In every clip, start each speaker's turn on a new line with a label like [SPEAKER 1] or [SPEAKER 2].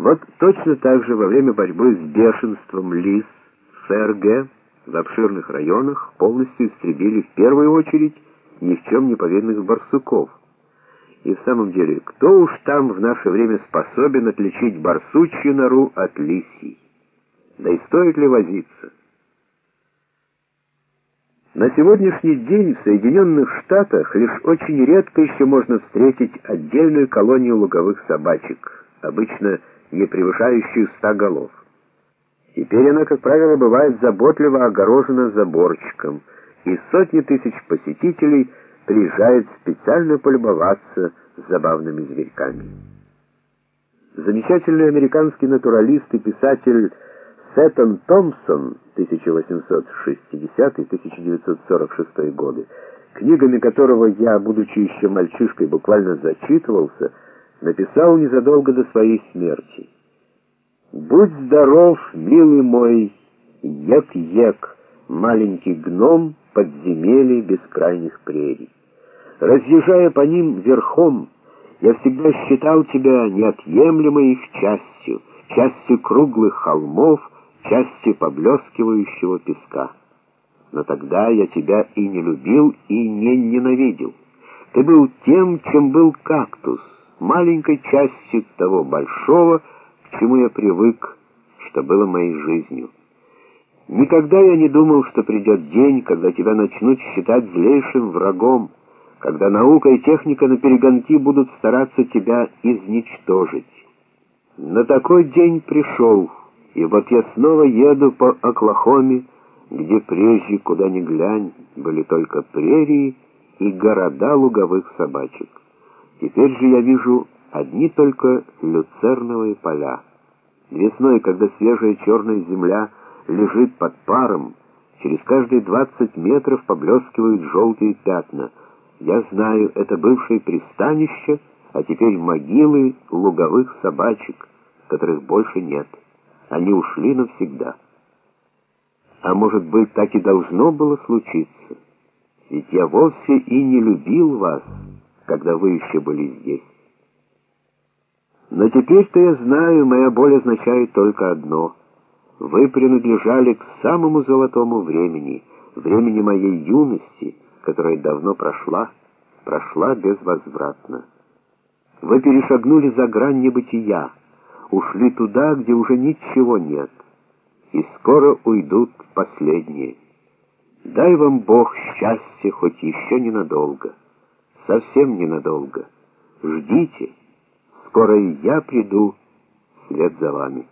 [SPEAKER 1] Вот точно так же во время борьбы с бешенством лис в ФРГ в обширных районах полностью истребили в первую очередь ни в чем не повинных барсуков. И в самом деле, кто уж там в наше время способен отличить барсучью нору от лисьей? Да и стоит ли возиться? На сегодняшний день в Соединенных Штатах лишь очень редко еще можно встретить отдельную колонию луговых собачек, обычно не превышающую 100 голов. Теперь она, как правило, бывает заботливо огорожена заборчиком, и сотни тысяч посетителей приезжают специально полюбоваться забавными зверьками. Замечательный американский натуралист и писатель Сеттон Томпсон 1860-1946 годы, книгами которого я, будучи еще мальчишкой, буквально зачитывался, написал незадолго до своей смерти: «Будь здоров, милый мой, ек-ек, маленький гном подземелья бескрайних прерий. Разъезжая по ним верхом, я всегда считал тебя неотъемлемой их частью круглых холмов, частью поблескивающего песка. Но тогда я тебя и не любил, и не ненавидел. Ты был тем, чем был кактус, маленькой частью того большого, к чему я привык, что было моей жизнью. Никогда я не думал, что придет день, когда тебя начнут считать злейшим врагом, когда наука и техника наперегонки будут стараться тебя изничтожить. Но такой день пришел, и вот я снова еду по Оклахоме, где прежде, куда ни глянь, были только прерии и города луговых собачек. Теперь же я вижу одни только люцерновые поля. Весной, когда свежая черная земля лежит под паром, через каждые 20 метров поблескивают желтые пятна. Я знаю, это бывшее пристанище, а теперь могилы луговых собачек, которых больше нет. Они ушли навсегда. А может быть, так и должно было случиться? Ведь я вовсе и не любил вас, когда вы еще были здесь. Но теперь-то я знаю, моя боль означает только одно: вы принадлежали к самому золотому времени, времени моей юности, которая давно прошла безвозвратно. Вы перешагнули за грань небытия, ушли туда, где уже ничего нет, и скоро уйдут последние. Дай вам Бог счастья хоть еще ненадолго, совсем ненадолго. Ждите, скоро и я приду вслед за вами».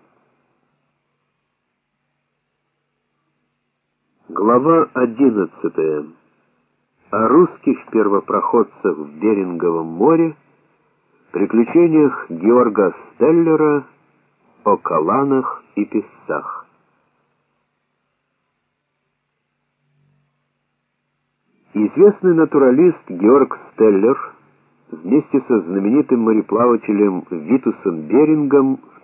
[SPEAKER 1] Глава 11. О русских первопроходцах в Беринговом море, приключениях Георга Стеллера, о каланах и песцах. Известный натуралист Георг Стеллер вместе со знаменитым мореплавателем Витусом Берингом в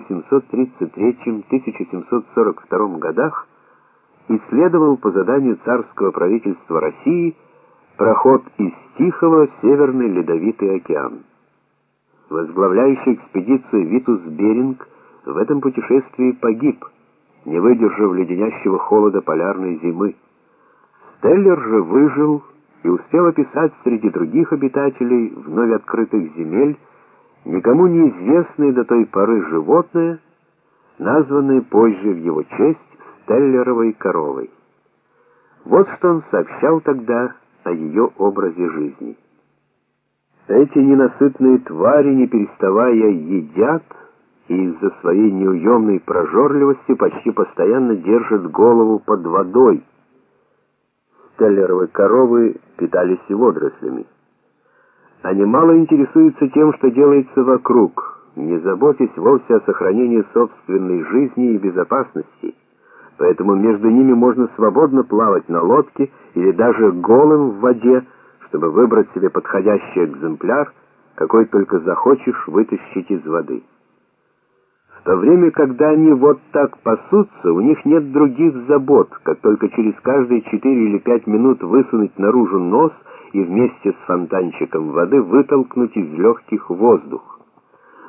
[SPEAKER 1] 1733-1742 годах исследовал по заданию царского правительства России проход из Тихого в Северный Ледовитый океан. Возглавляющий экспедицию Витус Беринг в этом путешествии погиб, не выдержав леденящего холода полярной зимы. Стеллер же выжил и успел описать среди других обитателей вновь открытых земель никому неизвестное до той поры животное, названное позже в его честь Стеллеровой коровой. Вот что он сообщал тогда о ее образе жизни. Эти ненасытные твари, не переставая, едят и из-за своей неуемной прожорливости почти постоянно держат голову под водой. Стеллеровы коровы питались и водорослями. Они мало интересуются тем, что делается вокруг, не заботясь вовсе о сохранении собственной жизни и безопасности. Поэтому между ними можно свободно плавать на лодке или даже голым в воде, чтобы выбрать себе подходящий экземпляр, какой только захочешь вытащить из воды. В то время, когда они вот так пасутся, у них нет других забот, как только через каждые 4 или 5 минут высунуть наружу нос и вместе с фонтанчиком воды вытолкнуть из легких воздух.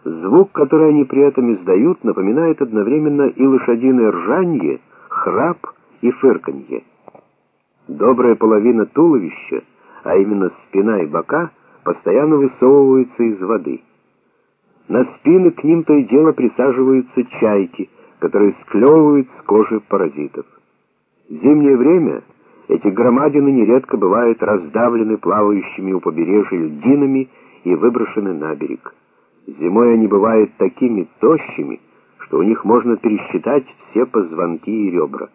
[SPEAKER 1] Звук, который они при этом издают, напоминает одновременно и лошадиное ржанье, храп и фырканье. Добрая половина туловища, а именно спина и бока, постоянно высовываются из воды. На спины к ним то и дело присаживаются чайки, которые склевывают с кожи паразитов. В зимнее время эти громадины нередко бывают раздавлены плавающими у побережья льдинами и выброшены на берег. Зимой они бывают такими тощими, что у них можно пересчитать все позвонки и ребра.